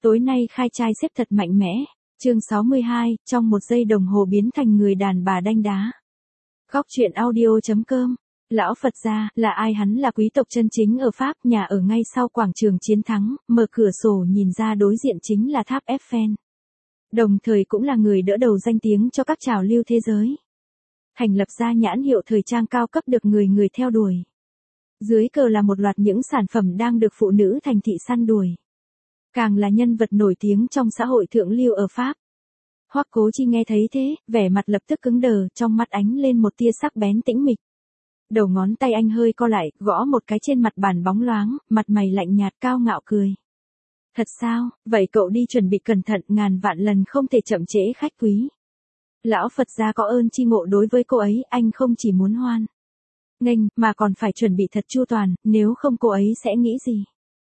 Tối nay khai trai xếp thật mạnh mẽ. Chương 62, trong 1 giây đồng hồ biến thành người đàn bà đanh đá. Góc truyện audio.com. Lão Phật gia, là ai? Hắn là quý tộc chân chính ở Pháp, nhà ở ngay sau quảng trường chiến thắng, mở cửa sổ nhìn ra đối diện chính là tháp Eiffel. Đồng thời cũng là người đỡ đầu danh tiếng cho các trào lưu thế giới. Thành lập ra nhãn hiệu thời trang cao cấp được người người theo đuổi. Dưới cờ là một loạt những sản phẩm đang được phụ nữ thành thị săn đuổi. Càng là nhân vật nổi tiếng trong xã hội thượng lưu ở Pháp. Hoắc Cố Chi nghe thấy thế, vẻ mặt lập tức cứng đờ, trong mắt ánh lên một tia sắc bén tĩnh mịch. Đầu ngón tay anh hơi co lại, gõ một cái trên mặt bàn bóng loáng, mặt mày lạnh nhạt cao ngạo cười. Thật sao, vậy cậu đi chuẩn bị cẩn thận, ngàn vạn lần không thể chậm trễ khách quý. Lão Phật gia có ơn chi ngộ đối với cô ấy, anh không chỉ muốn hoan nghênh, mà còn phải chuẩn bị thật chu toàn, nếu không cô ấy sẽ nghĩ gì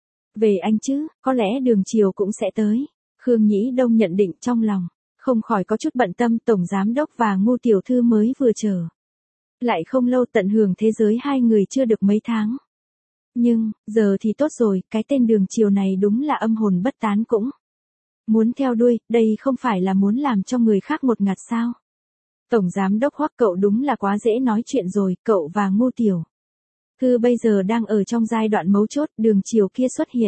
về anh chứ, có lẽ Đường Chiều cũng sẽ tới. Khương Nhĩ Đông nhận định trong lòng, không khỏi có chút bận tâm. Tổng giám đốc và Ngô tiểu thư mới vừa trở lại không lâu, tận hưởng thế giới hai người chưa được mấy tháng. Nhưng, giờ thì tốt rồi, cái tên Đường Chiều này đúng là âm hồn bất tán cũng muốn theo đuôi, đây không phải là muốn làm cho người khác một ngạt sao. Tổng giám đốc Hoắc, cậu đúng là quá dễ nói chuyện rồi, cậu và Ngô tiểu thư bây giờ đang ở trong giai đoạn mấu chốt, Đường Chiều kia xuất hiện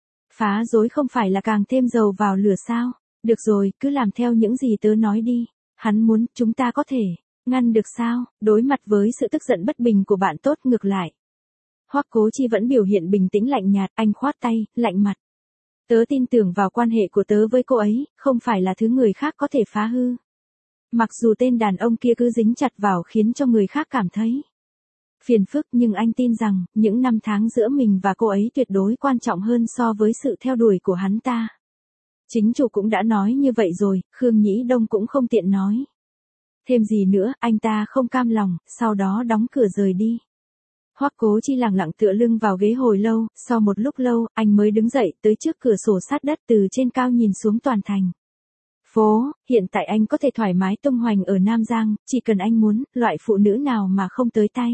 phá rối không phải là càng thêm dầu vào lửa sao. Được rồi, cứ làm theo những gì tớ nói đi. Hắn muốn, chúng ta có thể ngăn được sao? Đối mặt với sự tức giận bất bình của bạn tốt, ngược lại, Hoắc Cố Chi vẫn biểu hiện bình tĩnh lạnh nhạt, anh khoát tay, lạnh mặt. Tớ tin tưởng vào quan hệ của tớ với cô ấy, không phải là thứ người khác có thể phá hư. Mặc dù tên đàn ông kia cứ dính chặt vào khiến cho người khác cảm thấy phiền phức, nhưng anh tin rằng, những năm tháng giữa mình và cô ấy tuyệt đối quan trọng hơn so với sự theo đuổi của hắn ta. Chính chủ cũng đã nói như vậy rồi, Khương Nhĩ Đông cũng không tiện nói thêm gì nữa, anh ta không cam lòng, sau đó đóng cửa rời đi. Hoắc Cố Chi lặng lặng tựa lưng vào ghế hồi lâu, sau một lúc lâu, anh mới đứng dậy, tới trước cửa sổ sát đất, từ trên cao nhìn xuống toàn thành phố. Hiện tại anh có thể thoải mái tung hoành ở Nam Giang, chỉ cần anh muốn, loại phụ nữ nào mà không tới tay.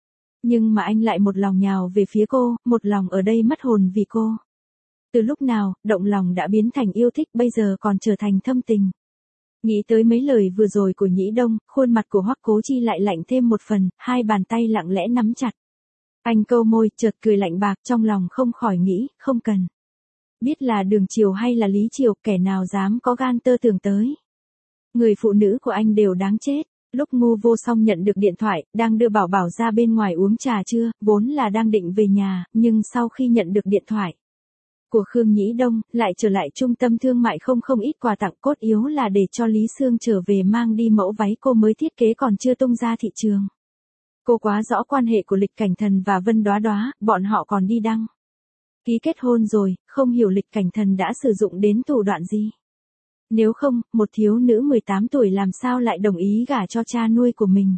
Nhưng mà anh lại một lòng nhào về phía cô, một lòng ở đây mất hồn vì cô. Từ lúc nào, động lòng đã biến thành yêu thích, bây giờ còn trở thành thâm tình. Nghĩ tới mấy lời vừa rồi của Nhĩ Đông, khuôn mặt của Hoắc Cố Chi lại lạnh thêm một phần, hai bàn tay lặng lẽ nắm chặt. Anh câu môi, chợt cười lạnh bạc, trong lòng không khỏi nghĩ, không cần biết là Đường Chiều hay là Lý Chiều, kẻ nào dám có gan tơ tưởng tới người phụ nữ của anh đều đáng chết. Lúc Ngô Vô Song nhận được điện thoại, đang đưa Bảo Bảo ra bên ngoài uống trà trưa, vốn là đang định về nhà, nhưng sau khi nhận được điện thoại của Khương Nhĩ Đông, lại trở lại trung tâm thương mại không ít quà tặng, cốt yếu là để cho Lý Sương trở về mang đi mẫu váy cô mới thiết kế còn chưa tung ra thị trường. Cô quá rõ quan hệ của Lịch Cảnh Thần và Vân Đóa Đóa, bọn họ còn đi đăng ký kết hôn rồi, không hiểu Lịch Cảnh Thần đã sử dụng đến thủ đoạn gì. Nếu không, một thiếu nữ 18 tuổi làm sao lại đồng ý gả cho cha nuôi của mình.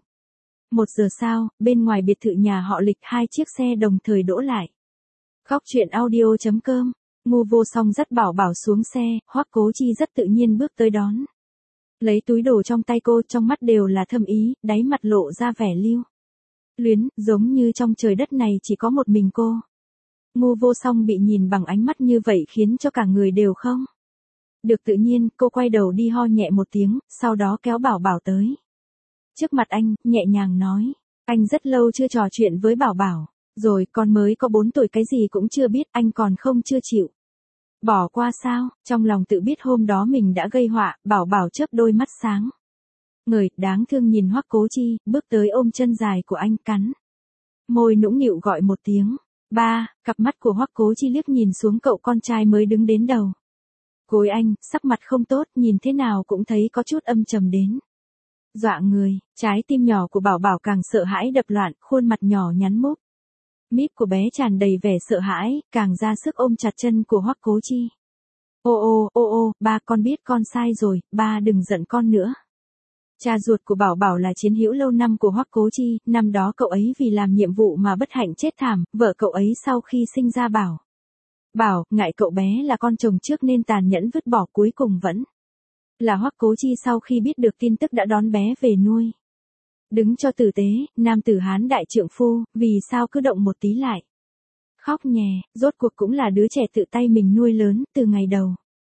1 giờ sau, bên ngoài biệt thự nhà họ Lịch, 2 chiếc xe đồng thời đỗ lại. Góc truyện audio.com. Ngô Vô Song dắt Bảo Bảo xuống xe, Hoắc Cố Chi rất tự nhiên bước tới đón. Lấy túi đồ trong tay cô, trong mắt đều là thâm ý, đáy mặt lộ ra vẻ lưu luyến, giống như trong trời đất này chỉ có một mình cô. Ngô Vô Song bị nhìn bằng ánh mắt như vậy khiến cho cả người đều không được tự nhiên, cô quay đầu đi ho nhẹ một tiếng, sau đó kéo Bảo Bảo tới trước mặt anh, nhẹ nhàng nói, anh rất lâu chưa trò chuyện với Bảo Bảo rồi, con mới có 4 tuổi cái gì cũng chưa biết, anh còn chưa chịu bỏ qua sao? Trong lòng tự biết hôm đó mình đã gây họa, Bảo Bảo chớp đôi mắt sáng ngời, đáng thương nhìn Hoắc Cố Chi, bước tới ôm chân dài của anh, cắn môi nũng nịu gọi một tiếng ba. Cặp mắt của Hoắc Cố Chi liếc nhìn xuống cậu con trai mới đứng đến đầu gối anh, sắc mặt không tốt, nhìn thế nào cũng thấy có chút âm trầm đến dọa người. Trái tim nhỏ của Bảo Bảo càng sợ hãi đập loạn, khuôn mặt nhỏ nhắn múp míp của bé tràn đầy vẻ sợ hãi, càng ra sức ôm chặt chân của Hoắc Cố Chi. Ô, ba, con biết con sai rồi, ba đừng giận con nữa. Cha ruột của Bảo Bảo là chiến hữu lâu năm của Hoắc Cố Chi, năm đó cậu ấy vì làm nhiệm vụ mà bất hạnh chết thảm, vợ cậu ấy sau khi sinh ra Bảo, ngại cậu bé là con chồng trước nên tàn nhẫn vứt bỏ, cuối cùng vẫn là Hoắc Cố Chi sau khi biết được tin tức đã đón bé về nuôi. Đứng cho tử tế, nam tử Hán đại trượng phu, vì sao cứ động một tí lại khóc nhè, rốt cuộc cũng là đứa trẻ tự tay mình nuôi lớn, từ ngày đầu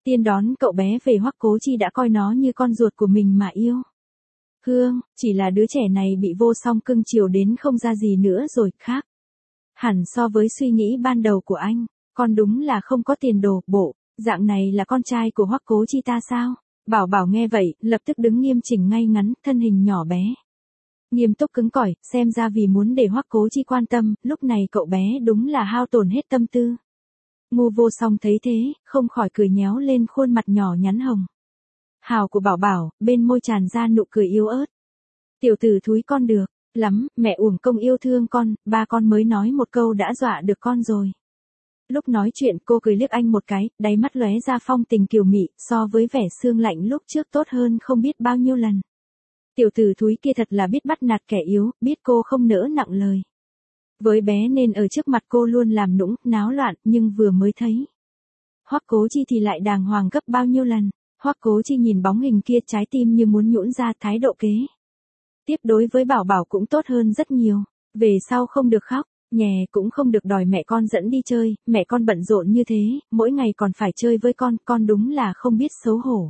Tiên đón cậu bé về Hoắc Cố Chi đã coi nó như con ruột của mình mà yêu. Hương, chỉ là đứa trẻ này bị Vô Song cưng chiều đến không ra gì nữa rồi, khác. Hẳn so với suy nghĩ ban đầu của anh, con đúng là không có tiền đồ, bộ, dạng này là con trai của Hoắc Cố Chi ta sao? Bảo Bảo nghe vậy, lập tức đứng nghiêm chỉnh ngay ngắn, thân hình nhỏ bé. Nghiêm túc cứng cỏi, xem ra vì muốn để Hoắc Cố Chi quan tâm, lúc này cậu bé đúng là hao tổn hết tâm tư. Ngu Vô Song thấy thế, không khỏi cười nhéo lên khuôn mặt nhỏ nhắn hồng hào của Bảo Bảo, bên môi tràn ra nụ cười yếu ớt. Tiểu tử thúi con được lắm, mẹ uổng công yêu thương con, ba con mới nói một câu đã dọa được con rồi. Lúc nói chuyện cô cười liếc anh một cái, đáy mắt lóe ra phong tình kiều mị, so với vẻ sương lạnh lúc trước tốt hơn không biết bao nhiêu lần. Tiểu tử thúi kia thật là biết bắt nạt kẻ yếu, biết cô không nỡ nặng lời. Với bé nên ở trước mặt cô luôn làm nũng, náo loạn, nhưng vừa mới thấy Hoắc Cố Chi thì lại đàng hoàng gấp bao nhiêu lần. Hoắc Cố Chi nhìn bóng hình kia, trái tim như muốn nhũn ra, thái độ kế tiếp đối với Bảo Bảo cũng tốt hơn rất nhiều. Về sau không được khóc, nhè cũng không được đòi mẹ con dẫn đi chơi, mẹ con bận rộn như thế, mỗi ngày còn phải chơi với con đúng là không biết xấu hổ.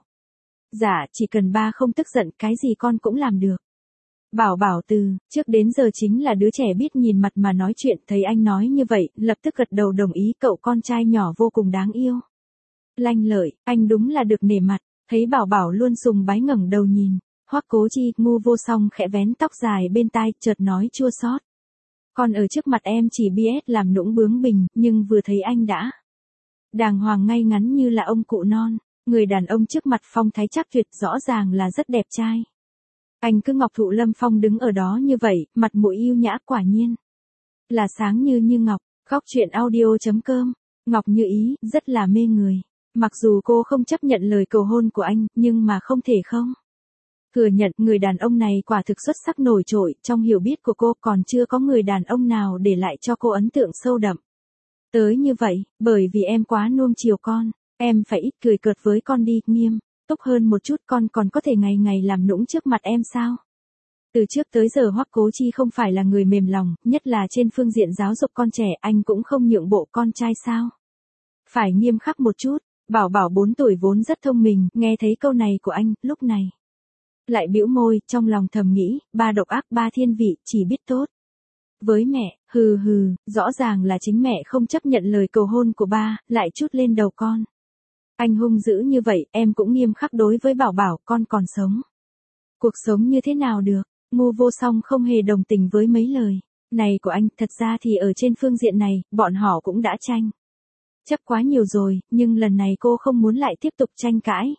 Dạ, chỉ cần ba không tức giận, cái gì con cũng làm được. Bảo Bảo từ trước đến giờ chính là đứa trẻ biết nhìn mặt mà nói chuyện, thấy anh nói như vậy, lập tức gật đầu đồng ý, cậu con trai nhỏ vô cùng đáng yêu. Lanh lợi, anh đúng là được nể mặt, thấy Bảo Bảo luôn sùng bái ngẩng đầu nhìn. Hoắc Cố Chi, Ngu Vô Song khẽ vén tóc dài bên tai, chợt nói chua xót. Con ở trước mặt em chỉ biết làm nũng bướng bỉnh, nhưng vừa thấy anh đã đàng hoàng ngay ngắn như là ông cụ non, người đàn ông trước mặt phong thái chắc tuyệt, rõ ràng là rất đẹp trai. Anh cứ ngọc thụ lâm phong đứng ở đó như vậy, mặt mũi yêu nhã, quả nhiên là sáng như ngọc. Góc truyện audio.com, Ngọc Như Ý, rất là mê người. Mặc dù cô không chấp nhận lời cầu hôn của anh, nhưng mà không thể không thừa nhận người đàn ông này quả thực xuất sắc nổi trội, trong hiểu biết của cô còn chưa có người đàn ông nào để lại cho cô ấn tượng sâu đậm tới như vậy, bởi vì em quá nuông chiều con, em phải ít cười cợt với con đi, nghiêm túc hơn một chút, con còn có thể ngày ngày làm nũng trước mặt em sao? Từ trước tới giờ Hoắc Cố Chi không phải là người mềm lòng, nhất là trên phương diện giáo dục con trẻ, anh cũng không nhượng bộ con trai sao? Phải nghiêm khắc một chút. Bảo Bảo 4 tuổi vốn rất thông minh, nghe thấy câu này của anh, lúc này lại bĩu môi, trong lòng thầm nghĩ, ba độc ác, ba thiên vị, chỉ biết tốt với mẹ, hừ, rõ ràng là chính mẹ không chấp nhận lời cầu hôn của ba, lại trút lên đầu con. Anh hung dữ như vậy, em cũng nghiêm khắc đối với Bảo Bảo, con còn sống. Cuộc sống như thế nào được? Ngu Vô Song không hề đồng tình với mấy lời này của anh, thật ra thì ở trên phương diện này, bọn họ cũng đã tranh chấp quá nhiều rồi, nhưng lần này cô không muốn lại tiếp tục tranh cãi.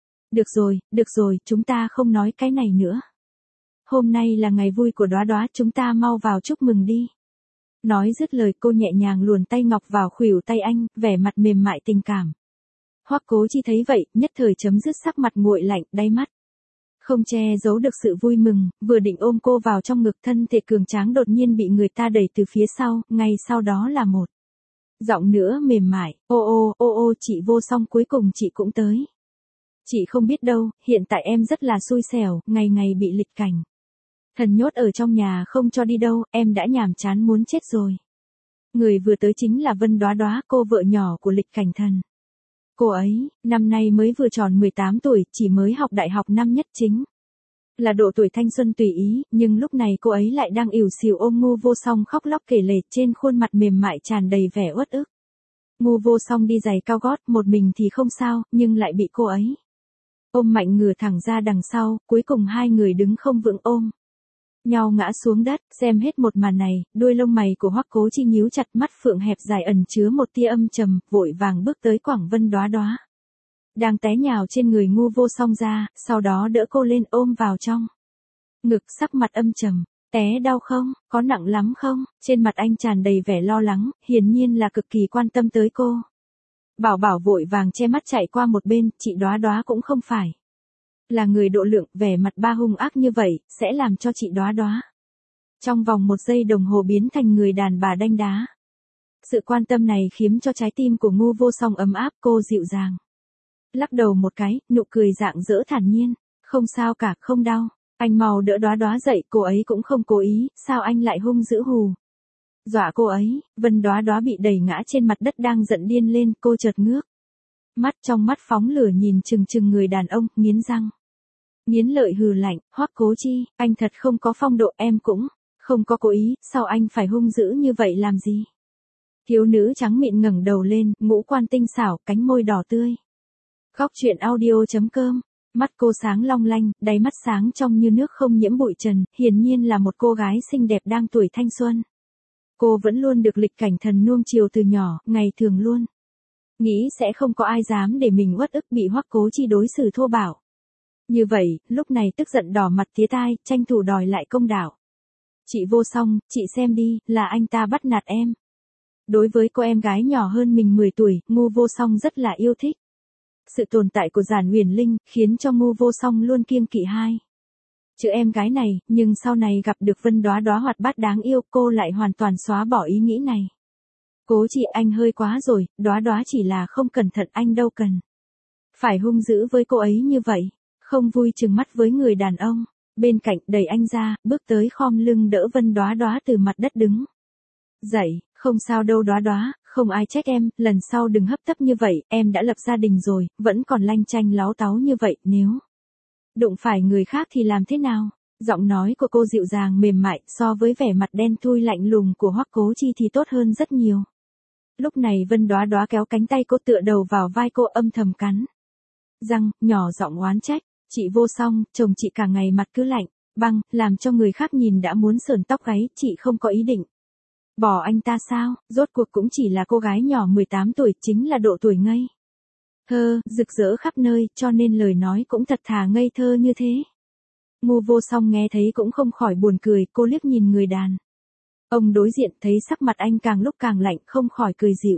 Được rồi, chúng ta không nói cái này nữa. Hôm nay là ngày vui của Đóa Đóa, chúng ta mau vào chúc mừng đi. Nói dứt lời cô nhẹ nhàng luồn tay ngọc vào khuỷu tay anh, vẻ mặt mềm mại tình cảm. Hoắc Cố Chi thấy vậy, nhất thời chấm dứt, sắc mặt nguội lạnh, đáy mắt không che giấu được sự vui mừng, vừa định ôm cô vào trong ngực, thân thể cường tráng đột nhiên bị người ta đẩy từ phía sau, ngay sau đó là một giọng nữa mềm mại, ô, chị Vô Song, cuối cùng chị cũng tới. Chị không biết đâu, hiện tại em rất là xui xẻo, ngày ngày bị Lịch Cảnh thần nhốt ở trong nhà không cho đi đâu, em đã nhàm chán muốn chết rồi. Người vừa tới chính là Vân Đóa Đóa, cô vợ nhỏ của Lịch Cảnh thần. Cô ấy, năm nay mới vừa tròn 18 tuổi, chỉ mới học đại học năm nhất, chính là độ tuổi thanh xuân tùy ý, nhưng lúc này cô ấy lại đang ỉu xìu ôm Ngu Vô Song khóc lóc kể lể, trên khuôn mặt mềm mại tràn đầy vẻ uất ức. Ngu Vô Song đi giày cao gót, một mình thì không sao, nhưng lại bị cô ấy ôm mạnh ngửa thẳng ra đằng sau, cuối cùng hai người đứng không vững ôm nhau ngã xuống đất. Xem hết một màn này, đuôi lông mày của Hoắc Cố Chi nhíu chặt, mắt phượng hẹp dài ẩn chứa một tia âm trầm, vội vàng bước tới quẳng Vân Đóa Đóa đang té nhào trên người Ngu Vô Song ra, sau đó đỡ cô lên ôm vào trong ngực, sắc mặt âm trầm. Té đau không? Có nặng lắm không? Trên mặt anh tràn đầy vẻ lo lắng, hiển nhiên là cực kỳ quan tâm tới cô. Bảo Bảo vội vàng che mắt chạy qua một bên, chị Đóa Đóa cũng không phải là người độ lượng, vẻ mặt ba hung ác như vậy, sẽ làm cho chị Đóa Đóa trong vòng 1 giây đồng hồ biến thành người đàn bà đanh đá. Sự quan tâm này khiến cho trái tim của Ngu Vô Song ấm áp, cô dịu dàng lắc đầu một cái, nụ cười rạng rỡ thản nhiên, không sao cả, không đau. Anh mau đỡ Đóa Đóa dậy, cô ấy cũng không cố ý, sao anh lại hung dữ hù dọa cô ấy? Vân Đóa Đóa bị đẩy ngã trên mặt đất đang giận điên lên, cô chợt ngước Mắt trong mắt phóng lửa nhìn chừng chừng người đàn ông, nghiến răng. Nghiến lợi hừ lạnh, Hoắc Cố Chi, anh thật không có phong độ, em cũng không có cố ý, sao anh phải hung dữ như vậy làm gì? Thiếu nữ trắng mịn ngẩng đầu lên, ngũ quan tinh xảo, cánh môi đỏ tươi. Góc truyện audio.com. Mắt cô sáng long lanh, đáy mắt sáng trong như nước không nhiễm bụi trần, hiển nhiên là một cô gái xinh đẹp đang tuổi thanh xuân. Cô vẫn luôn được Lịch Cảnh Thần nuông chiều từ nhỏ, ngày thường luôn nghĩ sẽ không có ai dám để mình uất ức bị Hoắc Cố Chi đối xử thô bạo. Như vậy, lúc này tức giận đỏ mặt tía tai, tranh thủ đòi lại công đạo. Chị Vô Song, chị xem đi, là anh ta bắt nạt em. Đối với cô em gái nhỏ hơn mình 10 tuổi, Ngô Vô Song rất là yêu thích. Sự tồn tại của Giản Uyển Linh khiến cho Ngô Vô Song luôn kiêng kỵ hai chữ em gái này, nhưng sau này gặp được Vân Đóa Đóa hoạt bát đáng yêu, cô lại hoàn toàn xóa bỏ ý nghĩ này. Cố Chị, anh hơi quá rồi, Đóa Đóa chỉ là không cẩn thận, anh đâu cần phải hung dữ với cô ấy như vậy. Không vui trừng mắt với người đàn ông bên cạnh, đẩy anh ra, bước tới khom lưng đỡ Vân Đóa Đóa từ mặt đất đứng dậy. Không sao đâu Đóa Đóa, không ai trách em, lần sau đừng hấp tấp như vậy, em đã lập gia đình rồi, vẫn còn lanh chanh láo táo như vậy, nếu đụng phải người khác thì làm thế nào? Giọng nói của cô dịu dàng mềm mại, so với vẻ mặt đen thui lạnh lùng của Hoắc Cố Chi thì tốt hơn rất nhiều. Lúc này Vân Đóa Đóa kéo cánh tay cô, tựa đầu vào vai cô, âm thầm cắn răng, nhỏ giọng oán trách. Chị Vô Song, chồng chị cả ngày mặt cứ lạnh băng, làm cho người khác nhìn đã muốn sởn tóc gáy, chị không có ý định bỏ anh ta sao? Rốt cuộc cũng chỉ là cô gái nhỏ 18 tuổi, chính là độ tuổi ngây thơ, rực rỡ khắp nơi, cho nên lời nói cũng thật thà ngây thơ như thế. Ngô Vô Song nghe thấy cũng không khỏi buồn cười, cô liếc nhìn người đàn ông đối diện, thấy sắc mặt anh càng lúc càng lạnh, không khỏi cười dịu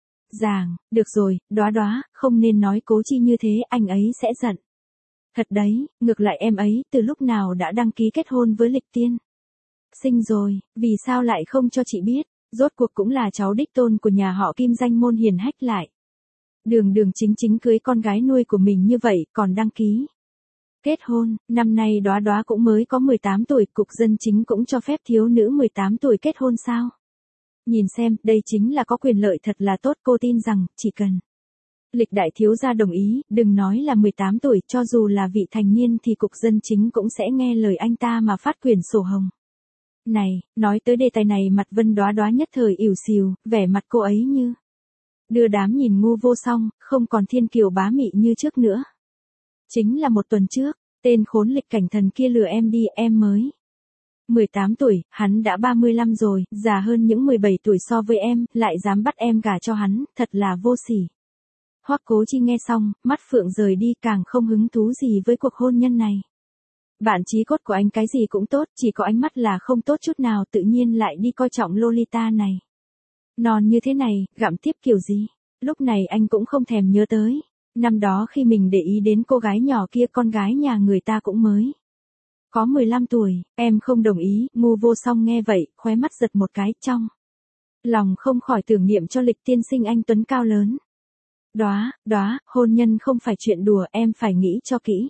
dàng. Được rồi, Đóa Đóa, không nên nói Cố Chi như thế, anh ấy sẽ giận. Thật đấy, ngược lại em ấy từ lúc nào đã đăng ký kết hôn với Lịch Tiên Sinh rồi, vì sao lại không cho chị biết? Rốt cuộc cũng là cháu đích tôn của nhà họ Kim, danh môn hiền hách lại đường đường chính chính cưới con gái nuôi của mình như vậy, còn đăng ký kết hôn. Năm nay Đóa Đóa cũng mới có 18 tuổi, cục dân chính cũng cho phép thiếu nữ 18 tuổi kết hôn sao? Nhìn xem, đây chính là có quyền lợi thật là tốt, cô tin rằng, chỉ cần Lịch đại thiếu gia đồng ý, đừng nói là 18 tuổi, cho dù là vị thành niên thì cục dân chính cũng sẽ nghe lời anh ta mà phát quyền sổ hồng. Này, nói tới đề tài này mặt Vân Đóa Đóa nhất thời ỉu xìu, vẻ mặt cô ấy như đưa đám nhìn Ngô Vô Song, không còn thiên kiều bá mị như trước nữa. Chính là một tuần trước, tên khốn Lịch Cảnh Thần kia lừa em đi, em mới 18 tuổi, hắn đã 35 rồi, già hơn những 17 tuổi so với em, lại dám bắt em gả cho hắn, thật là vô sỉ. Hoắc Cố Chi nghe xong, mắt phượng rời đi, càng không hứng thú gì với cuộc hôn nhân này. Bản chí cốt của anh cái gì cũng tốt, chỉ có ánh mắt là không tốt chút nào, tự nhiên lại đi coi trọng Lolita này. Non như thế này, gặm tiếp kiểu gì? Lúc này anh cũng không thèm nhớ tới. Năm đó khi mình để ý đến cô gái nhỏ kia, con gái nhà người ta cũng mới có 15 tuổi, em không đồng ý. Ngô Vô Song nghe vậy, khóe mắt giật một cái, trong lòng không khỏi tưởng niệm cho Lịch tiên sinh anh tuấn cao lớn. Đóa, Đóa, hôn nhân không phải chuyện đùa, em phải nghĩ cho kỹ.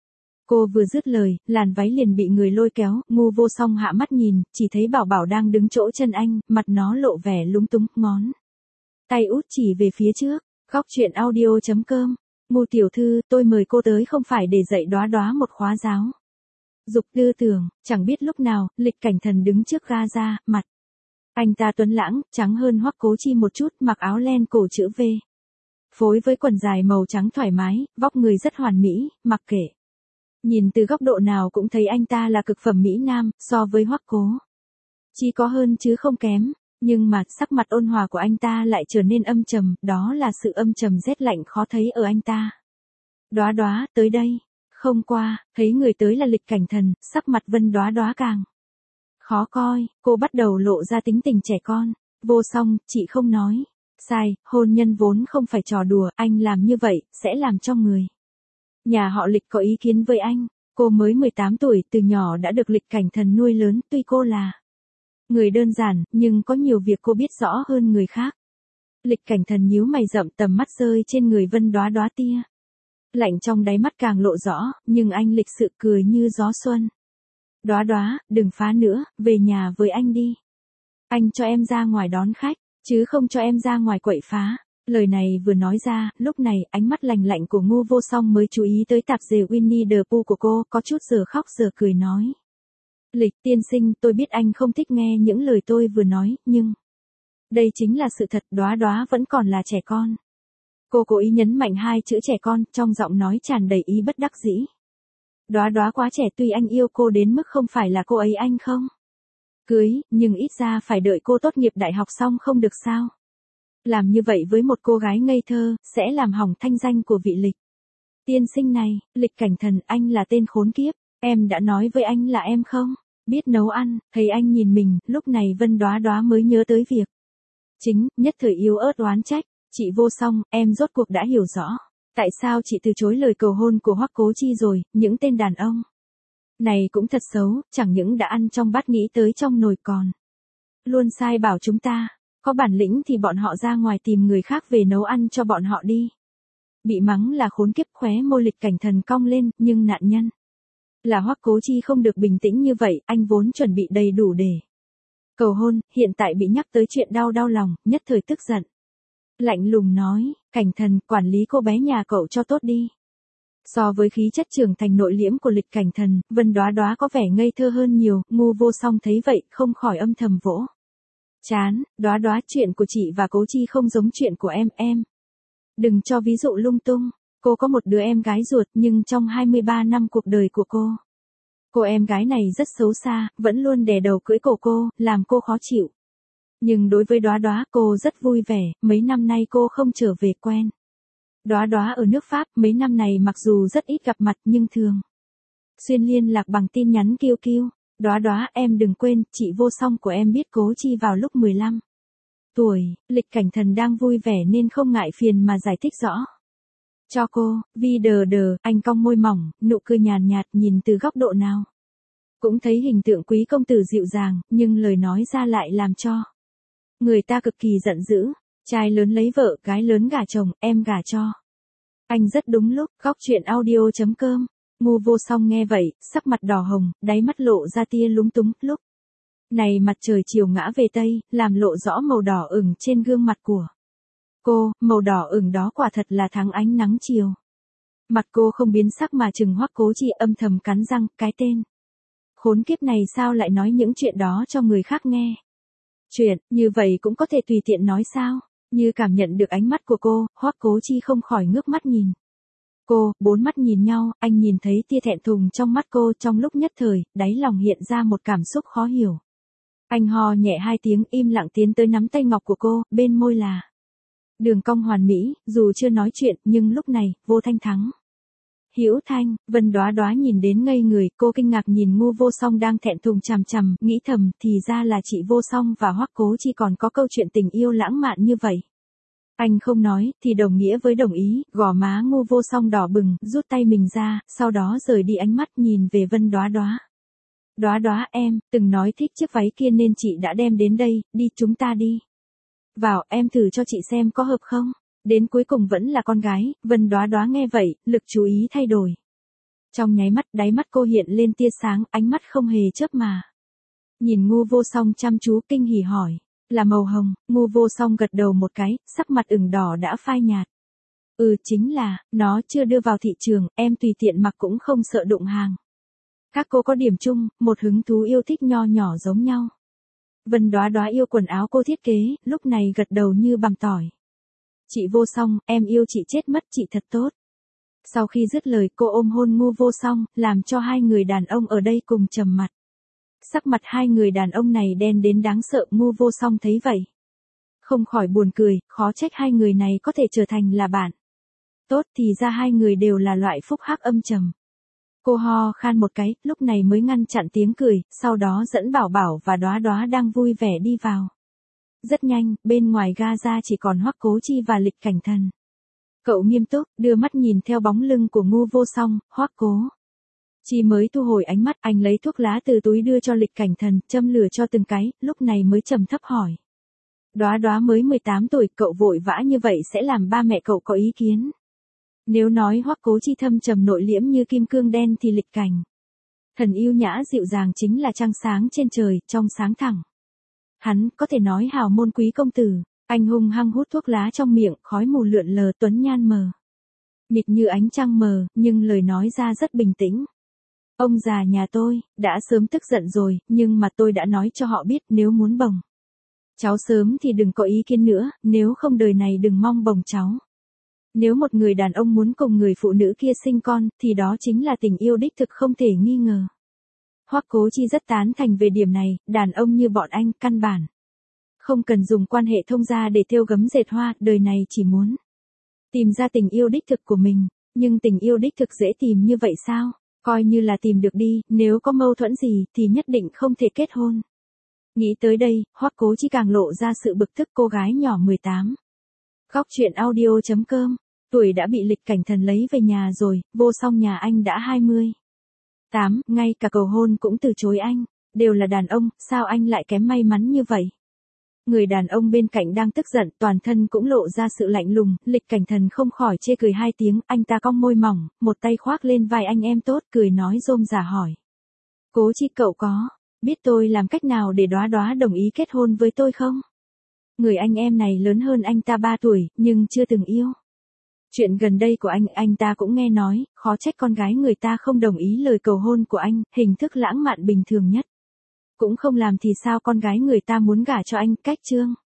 Cô vừa dứt lời, làn váy liền bị người lôi kéo, Ngô Vô Song hạ mắt nhìn, chỉ thấy Bảo Bảo đang đứng chỗ chân anh, mặt nó lộ vẻ lúng túng, ngón tay út chỉ về phía trước. Góc truyện audio.com. Ngô tiểu thư, tôi mời cô tới không phải để dạy Đóa Đóa một khóa giáo dục tư tưởng. Chẳng biết lúc nào, Lịch Cảnh Thần đứng trước Gaza, mặt anh ta tuấn lãng, trắng hơn Hoắc Cố Chi một chút, mặc áo len cổ chữ V, phối với quần dài màu trắng thoải mái, vóc người rất hoàn mỹ, mặc kệ nhìn từ góc độ nào cũng thấy anh ta là cực phẩm mỹ nam, so với Hoắc Cố Chi có hơn chứ không kém. Nhưng mà, sắc mặt ôn hòa của anh ta lại trở nên âm trầm, đó là sự âm trầm rét lạnh khó thấy ở anh ta. Đóa Đóa, tới đây. Không qua, thấy người tới là Lịch Cảnh Thần, sắc mặt Vân Đóa Đóa càng khó coi, cô bắt đầu lộ ra tính tình trẻ con. Vô Song, chị không nói sai, hôn nhân vốn không phải trò đùa, anh làm như vậy, sẽ làm cho người nhà họ Lịch có ý kiến với anh. Cô mới 18 tuổi, từ nhỏ đã được Lịch Cảnh Thần nuôi lớn, tuy cô là người đơn giản, nhưng có nhiều việc cô biết rõ hơn người khác. Lịch Cảnh Thần nhíu mày rậm, tầm mắt rơi trên người Vân Đóa Đóa, tia lạnh trong đáy mắt càng lộ rõ, nhưng anh lịch sự cười như gió xuân. Đóa Đóa, đừng phá nữa, về nhà với anh đi. Anh cho em ra ngoài đón khách, chứ không cho em ra ngoài quậy phá. Lời này vừa nói ra, lúc này ánh mắt lạnh lạnh của Ngô Vô Song mới chú ý tới tạp dề Winnie the Pooh của cô, có chút giờ khóc giờ cười nói. Lịch tiên sinh, tôi biết anh không thích nghe những lời tôi vừa nói, nhưng đây chính là sự thật, Đóa Đóa vẫn còn là trẻ con. Cô cố ý nhấn mạnh hai chữ trẻ con, trong giọng nói tràn đầy ý bất đắc dĩ. Đóa Đóa quá trẻ, tuy anh yêu cô đến mức không phải là cô ấy anh không cưới, nhưng ít ra phải đợi cô tốt nghiệp đại học xong không được sao? Làm như vậy với một cô gái ngây thơ, sẽ làm hỏng thanh danh của vị Lịch tiên sinh này. Lịch Cảnh Thần, anh là tên khốn kiếp, em đã nói với anh là em không biết nấu ăn. Thấy anh nhìn mình, lúc này Vân Đóa Đóa mới nhớ tới việc chính, nhất thời yếu ớt oán trách. Chị Vô Song, em rốt cuộc đã hiểu rõ tại sao chị từ chối lời cầu hôn của Hoắc Cố Chi rồi, những tên đàn ông này cũng thật xấu, chẳng những đã ăn trong bát nghĩ tới trong nồi còn luôn sai bảo chúng ta, có bản lĩnh thì bọn họ ra ngoài tìm người khác về nấu ăn cho bọn họ đi. Bị mắng là khốn kiếp, khóe môi Lịch Cảnh Thần cong lên, nhưng nạn nhân là Hoắc Cố Chi không được bình tĩnh như vậy, anh vốn chuẩn bị đầy đủ để cầu hôn, hiện tại bị nhắc tới chuyện đau lòng, nhất thời tức giận. Lạnh lùng nói, Cảnh Thần, quản lý cô bé nhà cậu cho tốt đi. So với khí chất trưởng thành nội liễm của Lịch Cảnh Thần, Vân Đóa Đóa có vẻ ngây thơ hơn nhiều. Ngô Vô Song thấy vậy, không khỏi âm thầm vỗ chán. Đóa Đóa, chuyện của chị và Cố Chi không giống chuyện của em. Đừng cho ví dụ lung tung. Cô có một đứa em gái ruột, nhưng trong 23 năm cuộc đời của cô em gái này rất xấu xa, vẫn luôn đè đầu cưỡi cổ cô, làm cô khó chịu. Nhưng đối với Đóa Đóa, cô rất vui vẻ, mấy năm nay cô không trở về quen. Đóa Đóa ở nước Pháp, mấy năm này mặc dù rất ít gặp mặt nhưng thường xuyên liên lạc bằng tin nhắn kiêu kiêu. Đóa Đóa, em đừng quên, chị Vô Song của em biết Cố Chi vào lúc 15 tuổi, Lịch Cảnh Thần đang vui vẻ nên không ngại phiền mà giải thích rõ cho cô. Vi đờ, anh cong môi mỏng, nụ cười nhàn nhạt, nhìn từ góc độ nào cũng thấy hình tượng quý công tử dịu dàng, nhưng lời nói ra lại làm cho người ta cực kỳ giận dữ. Trai lớn lấy vợ, gái lớn gả chồng, em gả cho anh rất đúng lúc. Góc truyện audio.com. Ngô Vô Song nghe vậy, sắc mặt đỏ hồng, đáy mắt lộ ra tia lúng túng. Lúc này mặt trời chiều ngã về tây, làm lộ rõ màu đỏ ửng trên gương mặt của cô. Màu đỏ ửng đó quả thật là tháng ánh nắng chiều. Mặt cô không biến sắc mà trừng Hoắc Cố Chi, âm thầm cắn răng, cái tên khốn kiếp này sao lại nói những chuyện đó cho người khác nghe. Chuyện như vậy cũng có thể tùy tiện nói sao? Như cảm nhận được ánh mắt của cô, Hoắc Cố Chi không khỏi ngước mắt nhìn cô. Bốn mắt nhìn nhau, anh nhìn thấy tia thẹn thùng trong mắt cô. Trong lúc nhất thời, đáy lòng hiện ra một cảm xúc khó hiểu. Anh ho nhẹ hai tiếng, im lặng tiến tới nắm tay ngọc của cô, bên môi là đường cong hoàn mỹ. Dù chưa nói chuyện, nhưng lúc này, Vô Thanh thắng hữu thanh. Vân Đóa Đóa nhìn đến ngây người, cô kinh ngạc nhìn Ngô Vô Song đang thẹn thùng chằm chằm, nghĩ thầm, thì ra là chị Vô Song và Hoắc Cố Chi còn có câu chuyện tình yêu lãng mạn như vậy. Anh không nói, thì đồng nghĩa với đồng ý. Gò má Ngô Vô Song đỏ bừng, rút tay mình ra, sau đó rời đi ánh mắt nhìn về Vân Đóa Đóa. Đóa Đóa, em từng nói thích chiếc váy kia nên chị đã đem đến đây, đi chúng ta đi vào, em thử cho chị xem có hợp không. Đến cuối cùng vẫn là con gái. Vân Đóa Đóa nghe vậy, lực chú ý thay đổi. Trong nháy mắt, đáy mắt cô hiện lên tia sáng, ánh mắt không hề chớp mà nhìn Ngô Vô Song chăm chú, kinh hỉ hỏi, là màu hồng? Ngô Vô Song gật đầu một cái, sắc mặt ửng đỏ đã phai nhạt. Chính là, nó chưa đưa vào thị trường, em tùy tiện mặc cũng không sợ đụng hàng. Các cô có điểm chung, một hứng thú yêu thích nho nhỏ giống nhau. Vân Đóa Đóa yêu quần áo cô thiết kế, lúc này gật đầu như bằng tỏi. Chị Vô Song, em yêu chị chết mất, chị thật tốt. Sau khi dứt lời, cô ôm hôn Ngô Vô Song, làm cho hai người đàn ông ở đây cùng trầm mặt. Sắc mặt hai người đàn ông này đen đến đáng sợ. Ngô Vô Song thấy vậy, không khỏi buồn cười, khó trách hai người này có thể trở thành là bạn tốt, thì ra hai người đều là loại phúc hắc âm trầm. Cô ho khan một cái, lúc này mới ngăn chặn tiếng cười, sau đó dẫn Bảo Bảo và Đóa Đóa đang vui vẻ đi vào. Rất nhanh, bên ngoài ga chỉ còn Hoắc Cố Chi và Lịch Cảnh Thần. Cậu nghiêm túc, đưa mắt nhìn theo bóng lưng của Ngô Vô Song. Hoắc Cố Chi mới thu hồi ánh mắt, anh lấy thuốc lá từ túi đưa cho Lịch Cảnh Thần, châm lửa cho từng cái, lúc này mới trầm thấp hỏi. Đóa Đóa mới 18 tuổi, cậu vội vã như vậy sẽ làm ba mẹ cậu có ý kiến. Nếu nói Hoắc Cố Chi thâm trầm nội liễm như kim cương đen thì Lịch Cảnh Thần yêu nhã dịu dàng chính là trăng sáng trên trời, trong sáng thẳng. Hắn có thể nói hào môn quý công tử. Anh hung hăng hút thuốc lá trong miệng, khói mù lượn lờ, tuấn nhan mờ mịt như ánh trăng mờ, nhưng lời nói ra rất bình tĩnh. Ông già nhà tôi, đã sớm tức giận rồi, nhưng mà tôi đã nói cho họ biết nếu muốn bồng cháu sớm thì đừng có ý kiến nữa, nếu không đời này đừng mong bồng cháu. Nếu một người đàn ông muốn cùng người phụ nữ kia sinh con, thì đó chính là tình yêu đích thực không thể nghi ngờ. Hoắc Cố Chi rất tán thành về điểm này, đàn ông như bọn anh, căn bản không cần dùng quan hệ thông gia để thêu gấm dệt hoa, đời này chỉ muốn tìm ra tình yêu đích thực của mình. Nhưng tình yêu đích thực dễ tìm như vậy sao? Coi như là tìm được đi, nếu có mâu thuẫn gì thì nhất định không thể kết hôn. Nghĩ tới đây, Hoắc Cố Chi càng lộ ra sự bực tức cô gái nhỏ 18. Góc truyện audio.com. Tuổi đã bị Lịch Cảnh Thần lấy về nhà rồi, vô song nhà anh đã 28, ngay cả cầu hôn cũng từ chối anh. Đều là đàn ông, sao anh lại kém may mắn như vậy? Người đàn ông bên cạnh đang tức giận, toàn thân cũng lộ ra sự lạnh lùng, Lịch Cảnh Thần không khỏi chê cười hai tiếng, anh ta cong môi mỏng, một tay khoác lên vai anh em tốt, cười nói rôm rả hỏi. Cố Chi cậu có biết tôi làm cách nào để Đóa Đóa đồng ý kết hôn với tôi không? Người anh em này lớn hơn anh ta 3 tuổi, nhưng chưa từng yêu. Chuyện gần đây của anh ta cũng nghe nói, khó trách con gái người ta không đồng ý lời cầu hôn của anh, hình thức lãng mạn bình thường nhất cũng không làm thì sao con gái người ta muốn gả cho anh, cách trương.